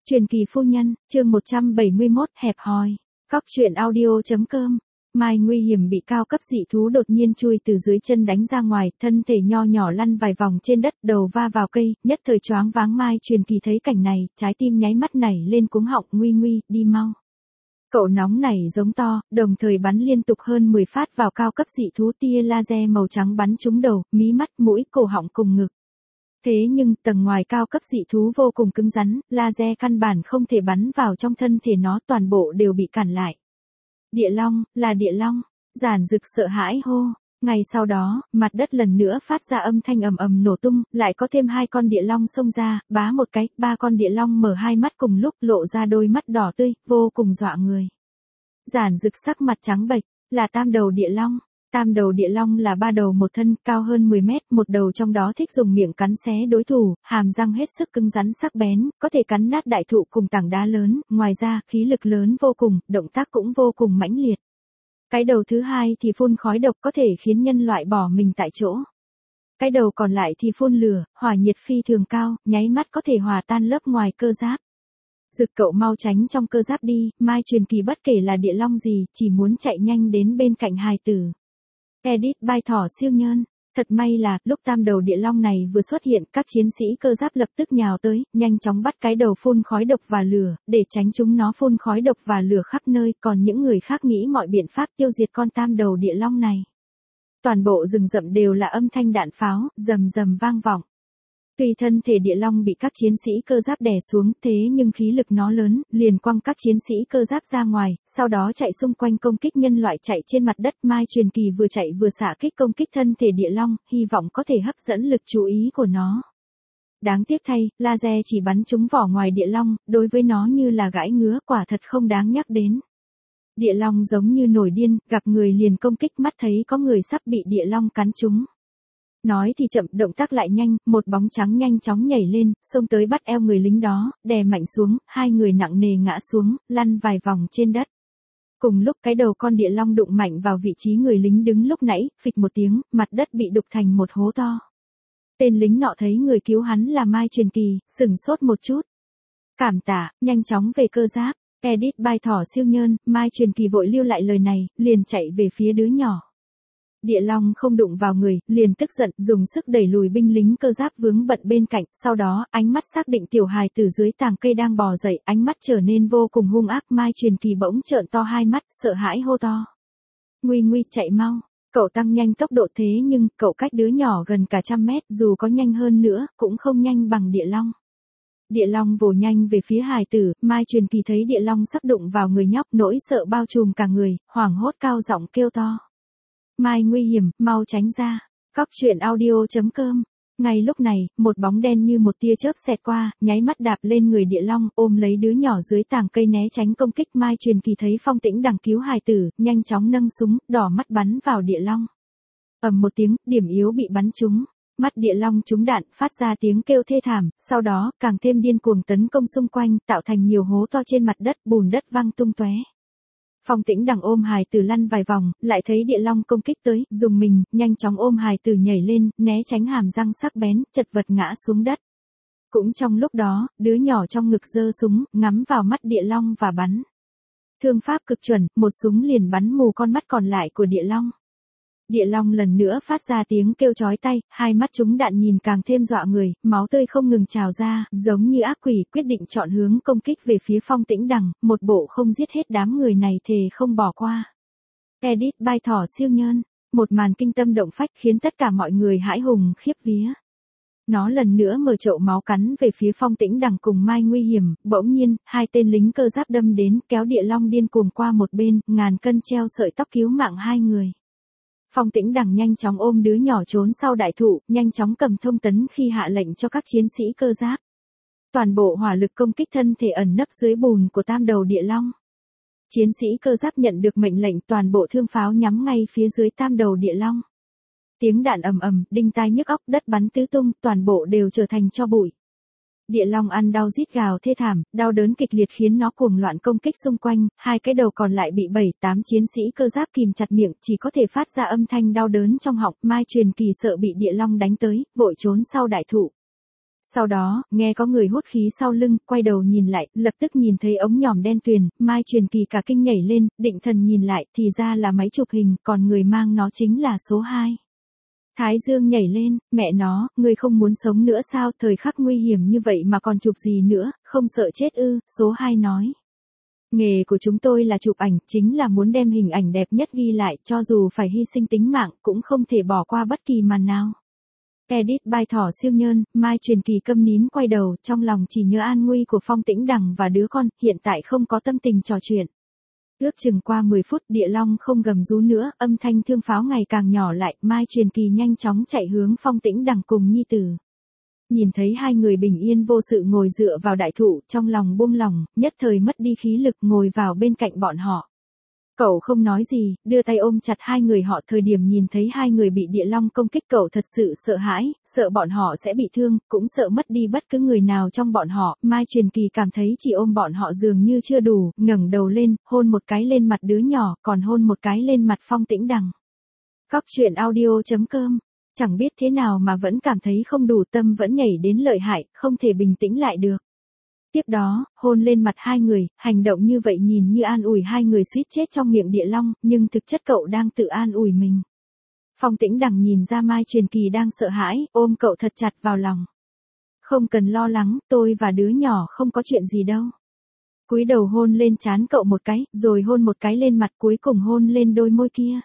Truyền kỳ phu nhân, chương 171, hẹp hòi. Cóc truyện audio.com. Mai nguy hiểm bị cao cấp dị thú đột nhiên chui từ dưới chân đánh ra ngoài, thân thể nho nhỏ lăn vài vòng trên đất, đầu va vào cây, nhất thời choáng váng. Mai Truyền kỳ thấy cảnh này, trái tim nháy mắt nảy lên cuống họng, nguy, đi mau. Cậu nóng nảy giống to, đồng thời bắn liên tục hơn 10 phát vào cao cấp dị thú, tia laser màu trắng bắn trúng đầu, mí mắt, mũi, cổ họng cùng ngực. Thế nhưng, tầng ngoài cao cấp dị thú vô cùng cứng rắn, laser căn bản không thể bắn vào trong thân thể nó, toàn bộ đều bị cản lại. Địa long, là địa long. Giản Dực sợ hãi hô. Ngay sau đó, mặt đất lần nữa phát ra âm thanh ầm ầm nổ tung, lại có thêm 2 con địa long xông ra, bá một cái, 3 con địa long mở hai mắt cùng lúc, lộ ra đôi mắt đỏ tươi, vô cùng dọa người. Giản Dực sắc mặt trắng bệch, là tam đầu địa long. Tam đầu địa long là 3 đầu một thân, cao hơn 10 mét, một đầu trong đó thích dùng miệng cắn xé đối thủ, hàm răng hết sức cứng rắn sắc bén, có thể cắn nát đại thụ cùng tảng đá lớn, ngoài ra, khí lực lớn vô cùng, động tác cũng vô cùng mãnh liệt. Cái đầu thứ hai thì phun khói độc, có thể khiến nhân loại bỏ mình tại chỗ. Cái đầu còn lại thì phun lửa, hỏa nhiệt phi thường cao, nháy mắt có thể hòa tan lớp ngoài cơ giáp. Dực cậu mau tránh trong cơ giáp đi, Mai Truyền kỳ bất kể là địa long gì, chỉ muốn chạy nhanh đến bên cạnh hài tử. Edit by thỏ siêu nhân. Thật may là, lúc tam đầu địa long này vừa xuất hiện, các chiến sĩ cơ giáp lập tức nhào tới, nhanh chóng bắt cái đầu phun khói độc và lửa, để tránh chúng nó phun khói độc và lửa khắp nơi, còn những người khác nghĩ mọi biện pháp tiêu diệt con tam đầu địa long này. Toàn bộ rừng rậm đều là âm thanh đạn pháo, rầm rầm vang vọng. Tuy thân thể địa long bị các chiến sĩ cơ giáp đè xuống, thế nhưng khí lực nó lớn, liền quăng các chiến sĩ cơ giáp ra ngoài, sau đó chạy xung quanh công kích nhân loại chạy trên mặt đất. Mai Truyền kỳ vừa chạy vừa xạ kích công kích thân thể địa long, hy vọng có thể hấp dẫn lực chú ý của nó. Đáng tiếc thay, laser chỉ bắn trúng vỏ ngoài địa long, đối với nó như là gãi ngứa, quả thật không đáng nhắc đến. Địa long giống như nổi điên, gặp người liền công kích, mắt thấy có người sắp bị địa long cắn trúng. Nói thì chậm, động tác lại nhanh, một bóng trắng nhanh chóng nhảy lên, xông tới bắt eo người lính đó, đè mạnh xuống, hai người nặng nề ngã xuống, lăn vài vòng trên đất. Cùng lúc cái đầu con địa long đụng mạnh vào vị trí người lính đứng lúc nãy, phịch một tiếng, mặt đất bị đục thành một hố to. Tên lính nọ thấy người cứu hắn là Mai Truyền kỳ, sửng sốt một chút. Cảm tạ, nhanh chóng về cơ giáp. Edit by thỏ siêu nhân, Mai Truyền kỳ vội lưu lại lời này, liền chạy về phía đứa nhỏ. Địa long không đụng vào người, liền tức giận, dùng sức đẩy lùi binh lính cơ giáp vướng bận bên cạnh, sau đó, ánh mắt xác định tiểu hài từ dưới tàng cây đang bò dậy, ánh mắt trở nên vô cùng hung ác. Mai Truyền kỳ bỗng trợn to hai mắt, sợ hãi hô to. Nguy, chạy mau. Cậu tăng nhanh tốc độ, thế nhưng, cậu cách đứa nhỏ gần cả 100 mét, dù có nhanh hơn nữa, cũng không nhanh bằng địa long. Địa long vồ nhanh về phía hài tử, Mai Truyền kỳ thấy địa long sắp đụng vào người nhóc, nỗi sợ bao trùm cả người, hoảng hốt cao giọng kêu to. Mai nguy hiểm, mau tránh ra. Cóc truyện audio.com. Ngay lúc này, một bóng đen như một tia chớp xẹt qua, nháy mắt đạp lên người địa long, ôm lấy đứa nhỏ dưới tàng cây né tránh công kích. Mai Truyền kỳ thấy Phong Tĩnh đằng cứu hài tử, nhanh chóng nâng súng, đỏ mắt bắn vào địa long. Ầm một tiếng, điểm yếu bị bắn trúng. Mắt địa long trúng đạn, phát ra tiếng kêu thê thảm, sau đó, càng thêm điên cuồng tấn công xung quanh, tạo thành nhiều hố to trên mặt đất, bùn đất văng tung tóe. Phong Tĩnh đằng ôm hài tử lăn vài vòng, lại thấy địa long công kích tới, dùng mình, nhanh chóng ôm hài tử nhảy lên, né tránh hàm răng sắc bén, chật vật ngã xuống đất. Cũng trong lúc đó, đứa nhỏ trong ngực giơ súng, ngắm vào mắt địa long và bắn. Thương pháp cực chuẩn, một súng liền bắn mù con mắt còn lại của địa long. Địa long lần nữa phát ra tiếng kêu chói tai, hai mắt trúng đạn nhìn càng thêm dọa người, máu tươi không ngừng trào ra, giống như ác quỷ, quyết định chọn hướng công kích về phía Phong Tĩnh đằng, một bộ không giết hết đám người này thề không bỏ qua. Edit by thỏ siêu nhân, một màn kinh tâm động phách khiến tất cả mọi người hãi hùng khiếp vía. Nó lần nữa mở chậu máu cắn về phía Phong Tĩnh đằng cùng Mai nguy hiểm, bỗng nhiên, 2 tên lính cơ giáp đâm đến, kéo địa long điên cuồng qua một bên, ngàn cân treo sợi tóc cứu mạng 2 người. Phong Tĩnh đằng nhanh chóng ôm đứa nhỏ trốn sau đại thụ, nhanh chóng cầm thông tấn khi hạ lệnh cho các chiến sĩ cơ giáp. Toàn bộ hỏa lực công kích thân thể ẩn nấp dưới bùn của tam đầu địa long. Chiến sĩ cơ giáp nhận được mệnh lệnh, toàn bộ thương pháo nhắm ngay phía dưới tam đầu địa long. Tiếng đạn ầm ầm, đinh tai nhức óc, đất bắn tứ tung, toàn bộ đều trở thành tro bụi. Địa long ăn đau rít gào thê thảm, đau đớn kịch liệt khiến nó cuồng loạn công kích xung quanh, 2 cái đầu còn lại bị 7-8 chiến sĩ cơ giáp kìm chặt miệng, chỉ có thể phát ra âm thanh đau đớn trong họng. Mai Truyền kỳ sợ bị địa long đánh tới, vội trốn sau đại thụ. Sau đó, nghe có người hút khí sau lưng, quay đầu nhìn lại, lập tức nhìn thấy ống nhòm đen tuyền, Mai Truyền Kỳ cả kinh nhảy lên, định thần nhìn lại, thì ra là máy chụp hình, còn người mang nó chính là số 2. Thái Dương nhảy lên, mẹ nó, ngươi không muốn sống nữa sao, thời khắc nguy hiểm như vậy mà còn chụp gì nữa, không sợ chết ư, số 2 nói. Nghề của chúng tôi là chụp ảnh, chính là muốn đem hình ảnh đẹp nhất ghi lại, cho dù phải hy sinh tính mạng, cũng không thể bỏ qua bất kỳ màn nào. Edit by Thỏ Siêu Nhơn, Mai Truyền Kỳ câm nín quay đầu, trong lòng chỉ nhớ an nguy của Phong Tĩnh Đằng và đứa con, hiện tại không có tâm tình trò chuyện. Ước chừng qua 10 phút, địa long không gầm rú nữa, âm thanh thương pháo ngày càng nhỏ lại, Mai Truyền Kỳ nhanh chóng chạy hướng Phong Tĩnh Đằng cùng nhi tử. Nhìn thấy hai người bình yên vô sự ngồi dựa vào đại thụ, trong lòng buông lỏng, nhất thời mất đi khí lực ngồi vào bên cạnh bọn họ. Cậu không nói gì, đưa tay ôm chặt hai người họ, thời điểm nhìn thấy hai người bị địa long công kích cậu thật sự sợ hãi, sợ bọn họ sẽ bị thương, cũng sợ mất đi bất cứ người nào trong bọn họ. Mai Truyền Kỳ cảm thấy chỉ ôm bọn họ dường như chưa đủ, ngẩng đầu lên, hôn một cái lên mặt đứa nhỏ, còn hôn một cái lên mặt Phong Tĩnh Đằng. Cóc truyện audio.com. Chẳng biết thế nào mà vẫn cảm thấy không đủ, tâm vẫn nhảy đến lợi hại, không thể bình tĩnh lại được. Tiếp đó, hôn lên mặt hai người, hành động như vậy nhìn như an ủi hai người suýt chết trong miệng địa long, nhưng thực chất cậu đang tự an ủi mình. Phong Tĩnh Đằng nhìn ra Mai Truyền Kỳ đang sợ hãi, ôm cậu thật chặt vào lòng. Không cần lo lắng, tôi và đứa nhỏ không có chuyện gì đâu. Cúi đầu hôn lên trán cậu một cái, rồi hôn một cái lên mặt, cuối cùng hôn lên đôi môi kia.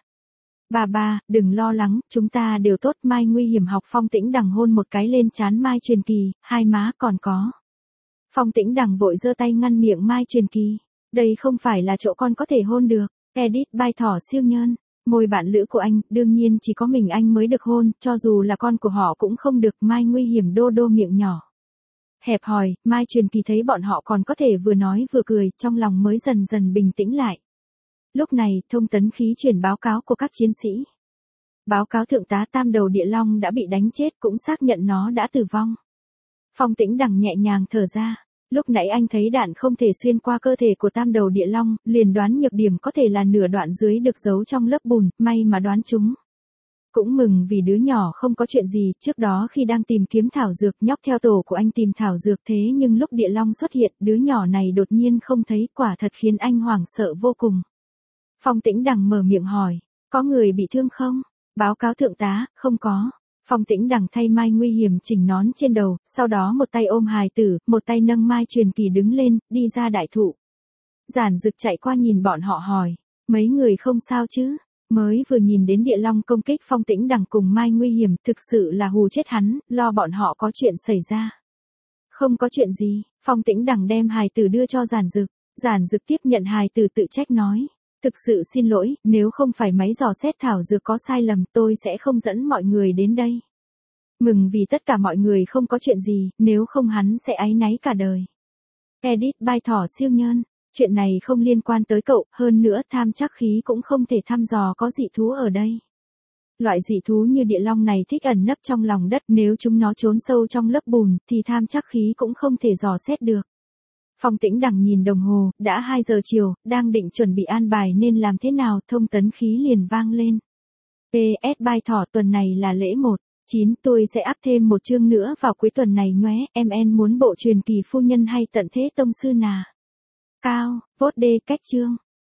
Bà, đừng lo lắng, chúng ta đều tốt. Mai nguy hiểm học Phong Tĩnh Đằng hôn một cái lên trán Mai Truyền Kỳ, hai má còn có. Phong Tĩnh Đằng vội giơ tay ngăn miệng Mai Truyền Kỳ. Đây không phải là chỗ con có thể hôn được. Edit by Thỏ Siêu Nhơn. Môi bạn lữ của anh, đương nhiên chỉ có mình anh mới được hôn, cho dù là con của họ cũng không được. Mai nguy hiểm đô đô miệng nhỏ. Hẹp hòi, Mai Truyền Kỳ thấy bọn họ còn có thể vừa nói vừa cười, trong lòng mới dần dần bình tĩnh lại. Lúc này, thông tấn khí chuyển báo cáo của các chiến sĩ. Báo cáo thượng tá Tam Đầu Địa Long đã bị đánh chết, cũng xác nhận nó đã tử vong. Phong Tĩnh Đằng nhẹ nhàng thở ra. Lúc nãy anh thấy đạn không thể xuyên qua cơ thể của Tam Đầu Địa Long, liền đoán nhược điểm có thể là nửa đoạn dưới được giấu trong lớp bùn, may mà đoán trúng. Cũng mừng vì đứa nhỏ không có chuyện gì, trước đó khi đang tìm kiếm thảo dược, nhóc theo tổ của anh tìm thảo dược, thế nhưng lúc Địa Long xuất hiện, đứa nhỏ này đột nhiên không thấy, quả thật khiến anh hoảng sợ vô cùng. Phong Tĩnh Đằng mở miệng hỏi, có người bị thương không? Báo cáo thượng tá, không có. Phong Tĩnh Đằng thay Mai nguy hiểm chỉnh nón trên đầu, sau đó một tay ôm hài tử, một tay nâng Mai Truyền Kỳ đứng lên, đi ra đại thụ. Giản Dực chạy qua nhìn bọn họ hỏi, mấy người không sao chứ? Mới vừa nhìn đến địa long công kích Phong Tĩnh Đằng cùng Mai nguy hiểm, thực sự là hù chết hắn, lo bọn họ có chuyện xảy ra. Không có chuyện gì, Phong Tĩnh Đằng đem hài tử đưa cho Giản Dực. Giản Dực tiếp nhận hài tử tự trách nói. Thực sự xin lỗi, nếu không phải máy dò xét thảo dược có sai lầm, tôi sẽ không dẫn mọi người đến đây. Mừng vì tất cả mọi người không có chuyện gì, nếu không hắn sẽ áy náy cả đời. Edit by Thỏ Siêu Nhơn. Chuyện này không liên quan tới cậu, hơn nữa tham trắc khí cũng không thể thăm dò có dị thú ở đây. Loại dị thú như địa long này thích ẩn nấp trong lòng đất, nếu chúng nó trốn sâu trong lớp bùn, thì tham trắc khí cũng không thể dò xét được. Phong Tĩnh Đằng nhìn đồng hồ, đã 2 giờ chiều, đang định chuẩn bị an bài nên làm thế nào, thông tấn khí liền vang lên. PS by Thỏ, tuần này là lễ 1/9, tôi sẽ áp thêm một chương nữa vào cuối tuần này nhé, em muốn bộ truyền kỳ phu nhân hay tận thế tông sư nà. Cao, vote D cách chương.